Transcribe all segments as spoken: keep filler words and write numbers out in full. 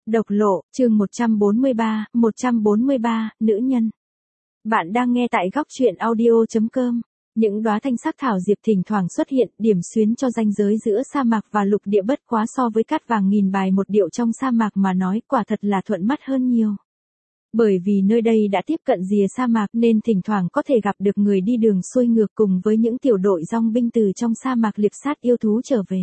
Độc lộ, chương một trăm bốn mươi ba, một trăm bốn mươi ba, nữ nhân. Bạn đang nghe tại góc truyện audio chấm com. Những đóa thanh sắc thảo diệp thỉnh thoảng xuất hiện, điểm xuyến cho ranh giới giữa sa mạc và lục địa, bất quá so với cát vàng nghìn bài một điệu trong sa mạc mà nói, quả thật là thuận mắt hơn nhiều. Bởi vì nơi đây đã tiếp cận rìa sa mạc nên thỉnh thoảng có thể gặp được người đi đường xuôi ngược cùng với những tiểu đội dong binh từ trong sa mạc liệp sát yêu thú trở về.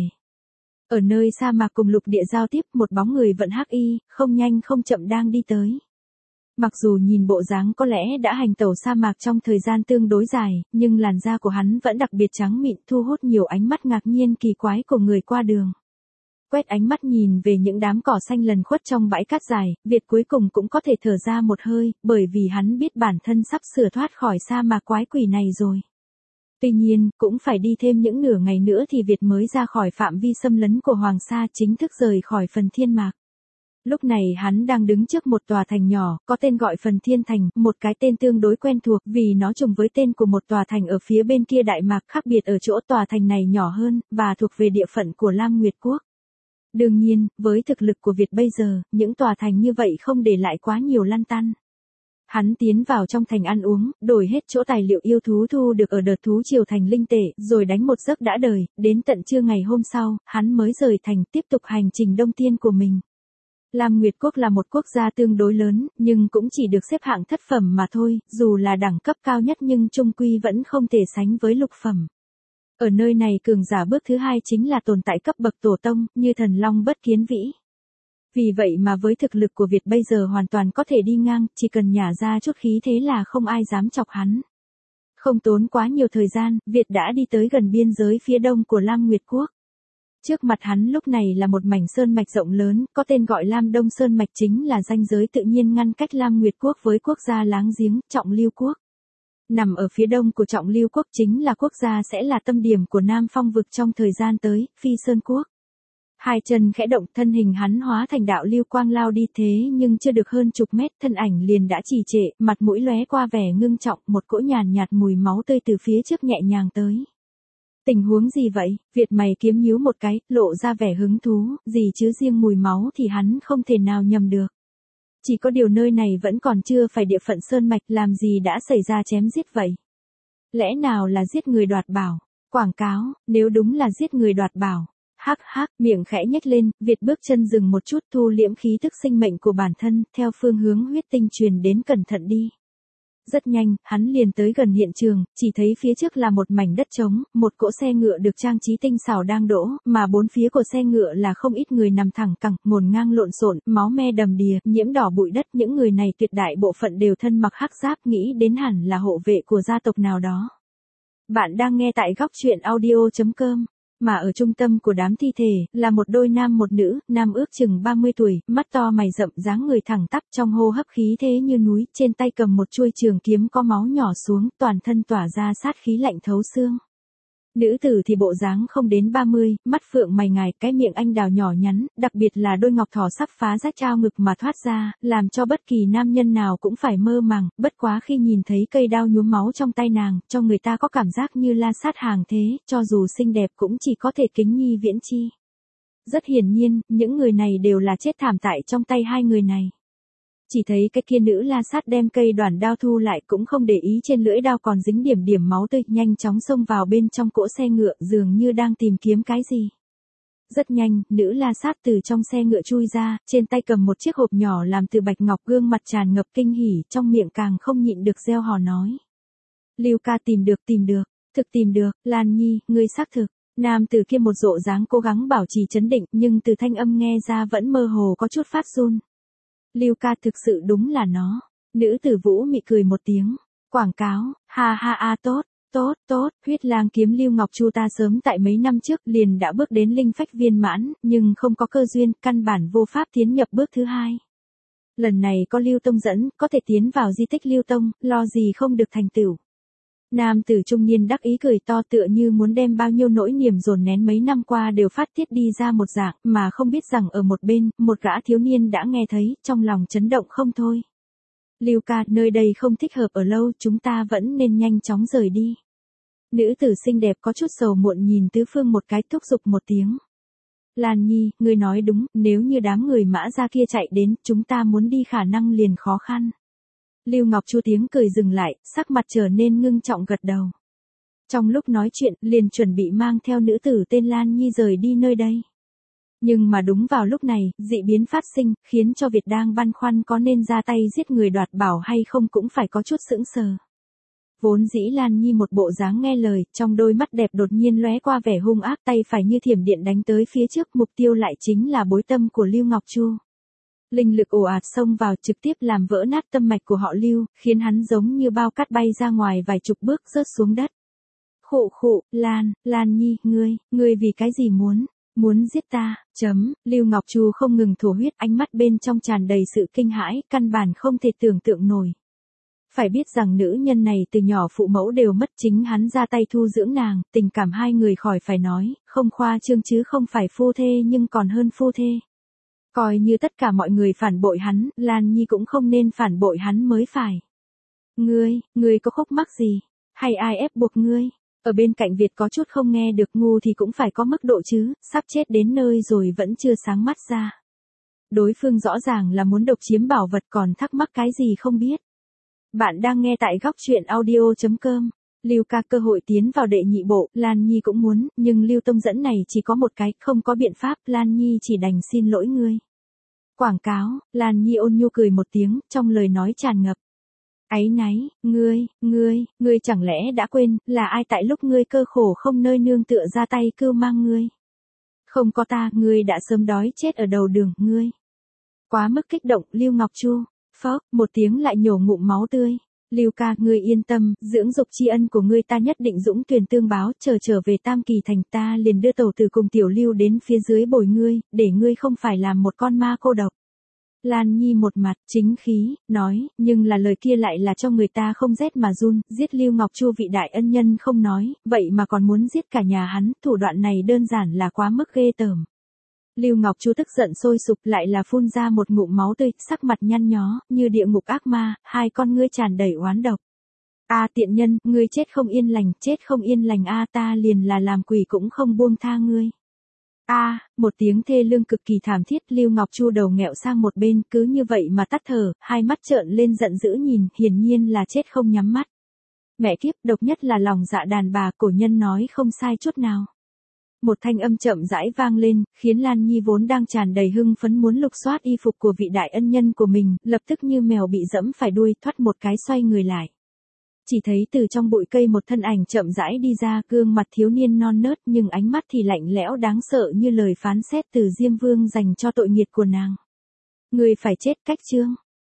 Ở nơi sa mạc cùng lục địa giao tiếp, một bóng người vận hắc y, không nhanh không chậm đang đi tới. Mặc dù nhìn bộ dáng có lẽ đã hành tẩu sa mạc trong thời gian tương đối dài, nhưng làn da của hắn vẫn đặc biệt trắng mịn, thu hút nhiều ánh mắt ngạc nhiên kỳ quái của người qua đường. Quét ánh mắt nhìn về những đám cỏ xanh lần khuất trong bãi cát dài, Việt cuối cùng cũng có thể thở ra một hơi, bởi vì hắn biết bản thân sắp sửa thoát khỏi sa mạc quái quỷ này rồi. Tuy nhiên, cũng phải đi thêm những nửa ngày nữa thì Việt mới ra khỏi phạm vi xâm lấn của Hoàng Sa, chính thức rời khỏi phần thiên mạc. Lúc này hắn đang đứng trước một tòa thành nhỏ, có tên gọi Phần Thiên Thành, một cái tên tương đối quen thuộc vì nó trùng với tên của một tòa thành ở phía bên kia Đại Mạc, khác biệt ở chỗ tòa thành này nhỏ hơn, và thuộc về địa phận của Lam Nguyệt Quốc. Đương nhiên, với thực lực của Việt bây giờ, những tòa thành như vậy không để lại quá nhiều lăn tăn. Hắn tiến vào trong thành ăn uống, đổi hết chỗ tài liệu yêu thú thu được ở đợt thú triều thành linh tệ, rồi đánh một giấc đã đời, đến tận trưa ngày hôm sau, hắn mới rời thành tiếp tục hành trình đông tiên của mình. Lam Nguyệt Quốc là một quốc gia tương đối lớn, nhưng cũng chỉ được xếp hạng thất phẩm mà thôi, dù là đẳng cấp cao nhất nhưng chung quy vẫn không thể sánh với lục phẩm. Ở nơi này cường giả bước thứ hai chính là tồn tại cấp bậc tổ tông, như thần long bất kiến vĩ. Vì vậy mà với thực lực của Việt bây giờ hoàn toàn có thể đi ngang, chỉ cần nhả ra chút khí thế là không ai dám chọc hắn. Không tốn quá nhiều thời gian, Việt đã đi tới gần biên giới phía đông của Lam Nguyệt Quốc. Trước mặt hắn lúc này là một mảnh sơn mạch rộng lớn, có tên gọi Lam Đông Sơn Mạch, chính là ranh giới tự nhiên ngăn cách Lam Nguyệt Quốc với quốc gia láng giếng, Trọng Lưu Quốc. Nằm ở phía đông của Trọng Lưu Quốc chính là quốc gia sẽ là tâm điểm của Nam Phong vực trong thời gian tới, Phi Sơn Quốc. Hai chân khẽ động, thân hình hắn hóa thành đạo lưu quang lao đi, thế nhưng chưa được hơn chục mét, thân ảnh liền đã trì trệ, mặt mũi lóe qua vẻ ngưng trọng, một cỗ nhàn nhạt mùi máu tươi từ phía trước nhẹ nhàng tới. Tình huống gì vậy? Việt mày kiếm nhíu một cái, lộ ra vẻ hứng thú, gì chứ riêng mùi máu thì hắn không thể nào nhầm được. Chỉ có điều nơi này vẫn còn chưa phải địa phận sơn mạch, làm gì đã xảy ra chém giết vậy? Lẽ nào là giết người đoạt bảo? Quảng cáo, nếu đúng là giết người đoạt bảo. Hắc hắc, miệng khẽ nhếch lên, Việt bước chân dừng một chút, thu liễm khí tức sinh mệnh của bản thân, theo phương hướng huyết tinh truyền đến, cẩn thận đi. Rất nhanh, hắn liền tới gần hiện trường, chỉ thấy phía trước là một mảnh đất trống, một cỗ xe ngựa được trang trí tinh xảo đang đỗ, mà bốn phía của xe ngựa là không ít người nằm thẳng cẳng, ngổn ngang lộn xộn, máu me đầm đìa, nhiễm đỏ bụi đất. Những người này tuyệt đại bộ phận đều thân mặc hắc giáp, nghĩ đến hẳn là hộ vệ của gia tộc nào đó. Bạn đang nghe tại góc truyện audio chấm com. Mà ở trung tâm của đám thi thể, là một đôi nam một nữ, nam ước chừng ba mươi tuổi, mắt to mày rậm, dáng người thẳng tắp, trong hô hấp khí thế như núi, trên tay cầm một chuôi trường kiếm có máu nhỏ xuống, toàn thân tỏa ra sát khí lạnh thấu xương. Nữ tử thì bộ dáng không đến ba mươi, mắt phượng mày ngài, cái miệng anh đào nhỏ nhắn, đặc biệt là đôi ngọc thỏ sắp phá rách trao ngực mà thoát ra, làm cho bất kỳ nam nhân nào cũng phải mơ màng, bất quá khi nhìn thấy cây đao nhuốm máu trong tay nàng, cho người ta có cảm giác như la sát hàng thế, cho dù xinh đẹp cũng chỉ có thể kính nhi viễn chi. Rất hiển nhiên, những người này đều là chết thảm tại trong tay hai người này. Chỉ thấy cái kia nữ la sát đem cây đoản đao thu lại, cũng không để ý trên lưỡi đao còn dính điểm điểm máu tươi, nhanh chóng xông vào bên trong cỗ xe ngựa, dường như đang tìm kiếm cái gì. Rất nhanh, nữ la sát từ trong xe ngựa chui ra, trên tay cầm một chiếc hộp nhỏ làm từ bạch ngọc, gương mặt tràn ngập kinh hỉ, trong miệng càng không nhịn được reo hò nói. Lưu ca tìm được, tìm được, thực tìm được, Lan Nhi, ngươi xác thực. Nam tử kia một rộ dáng cố gắng bảo trì trấn định, nhưng từ thanh âm nghe ra vẫn mơ hồ có chút phát run. Lưu ca, thực sự đúng là nó. Nữ tử Vũ mị cười một tiếng. Quảng cáo, ha ha a tốt, tốt, tốt, huyết lang kiếm Lưu Ngọc Chu ta sớm tại mấy năm trước liền đã bước đến linh phách viên mãn, nhưng không có cơ duyên, căn bản vô pháp tiến nhập bước thứ hai. Lần này có Lưu Tông dẫn, có thể tiến vào di tích Lưu Tông, lo gì không được thành tựu. Nam tử trung niên đắc ý cười to, tựa như muốn đem bao nhiêu nỗi niềm dồn nén mấy năm qua đều phát tiết đi ra một dạng, mà không biết rằng ở một bên, một gã thiếu niên đã nghe thấy, trong lòng chấn động không thôi. Lưu ca, nơi đây không thích hợp ở lâu, chúng ta vẫn nên nhanh chóng rời đi. Nữ tử xinh đẹp có chút sầu muộn nhìn tứ phương một cái, thúc giục một tiếng. Lan Nhi, ngươi nói đúng, nếu như đám người Mã gia kia chạy đến, chúng ta muốn đi khả năng liền khó khăn. Lưu Ngọc Chu tiếng cười dừng lại, sắc mặt trở nên ngưng trọng gật đầu. Trong lúc nói chuyện, liền chuẩn bị mang theo nữ tử tên Lan Nhi rời đi nơi đây. Nhưng mà đúng vào lúc này, dị biến phát sinh, khiến cho Việt đang băn khoăn có nên ra tay giết người đoạt bảo hay không cũng phải có chút sững sờ. Vốn dĩ Lan Nhi một bộ dáng nghe lời, trong đôi mắt đẹp đột nhiên lóe qua vẻ hung ác, tay phải như thiểm điện đánh tới phía trước, mục tiêu lại chính là bối tâm của Lưu Ngọc Chu. Linh lực ồ ạt xông vào trực tiếp làm vỡ nát tâm mạch của họ Lưu, khiến hắn giống như bao cát bay ra ngoài vài chục bước rớt xuống đất. Khụ khụ, Lan, Lan Nhi, ngươi, ngươi vì cái gì muốn, muốn giết ta, chấm, Lưu Ngọc Chu không ngừng thổ huyết, ánh mắt bên trong tràn đầy sự kinh hãi, căn bản không thể tưởng tượng nổi. Phải biết rằng nữ nhân này từ nhỏ phụ mẫu đều mất, chính hắn ra tay thu dưỡng nàng, tình cảm hai người khỏi phải nói, không khoa trương chứ không phải phu thê nhưng còn hơn phu thê. Coi như tất cả mọi người phản bội hắn, Lan Nhi cũng không nên phản bội hắn mới phải. Ngươi, ngươi có khúc mắc gì? Hay ai ép buộc ngươi? Ở bên cạnh Việt có chút không nghe được, ngu thì cũng phải có mức độ chứ, sắp chết đến nơi rồi vẫn chưa sáng mắt ra. Đối phương rõ ràng là muốn độc chiếm bảo vật còn thắc mắc cái gì không biết. Bạn đang nghe tại góc truyện audio chấm com. Lưu ca cơ hội tiến vào đệ nhị bộ, Lan Nhi cũng muốn, nhưng Lưu Tông dẫn này chỉ có một cái, không có biện pháp, Lan Nhi chỉ đành xin lỗi ngươi. Quảng cáo, Lan Nhi ôn nhu cười một tiếng, trong lời nói tràn ngập áy náy, ngươi, ngươi, ngươi chẳng lẽ đã quên, là ai tại lúc ngươi cơ khổ không nơi nương tựa ra tay cưu mang ngươi. Không có ta, ngươi đã sớm đói chết ở đầu đường, ngươi. Quá mức kích động, Lưu Ngọc Chu, phốc, một tiếng lại nhổ ngụm máu tươi. Lưu ca, ngươi yên tâm, dưỡng dục tri ân của ngươi ta nhất định dũng tuyển tương báo, chờ trở về Tam Kỳ thành ta liền đưa tẩu tử cùng tiểu Lưu đến phía dưới bồi ngươi, để ngươi không phải làm một con ma cô độc. Lan Nhi một mặt chính khí, nói, nhưng là lời kia lại là cho người ta không rét mà run, giết Lưu Ngọc Chu vị đại ân nhân không nói, vậy mà còn muốn giết cả nhà hắn, thủ đoạn này đơn giản là quá mức ghê tởm. Lưu Ngọc Chu tức giận sôi sục, lại là phun ra một ngụm máu tươi, sắc mặt nhăn nhó, như địa ngục ác ma, hai con ngươi tràn đầy oán độc. A tiện nhân, ngươi chết không yên lành, chết không yên lành a, ta liền là làm quỷ cũng không buông tha ngươi. A, một tiếng thê lương cực kỳ thảm thiết, Lưu Ngọc Chu đầu nghẹo sang một bên, cứ như vậy mà tắt thở, hai mắt trợn lên giận dữ nhìn, hiển nhiên là chết không nhắm mắt. Mẹ kiếp, độc nhất là lòng dạ đàn bà, cổ nhân nói không sai chút nào. Một thanh âm chậm rãi vang lên, khiến Lan Nhi vốn đang tràn đầy hưng phấn muốn lục soát y phục của vị đại ân nhân của mình, lập tức như mèo bị dẫm phải đuôi, thoát một cái xoay người lại. Chỉ thấy từ trong bụi cây một thân ảnh chậm rãi đi ra, gương mặt thiếu niên non nớt nhưng ánh mắt thì lạnh lẽo đáng sợ như lời phán xét từ Diêm Vương dành cho tội nghiệt của nàng. Người phải chết, cách chương.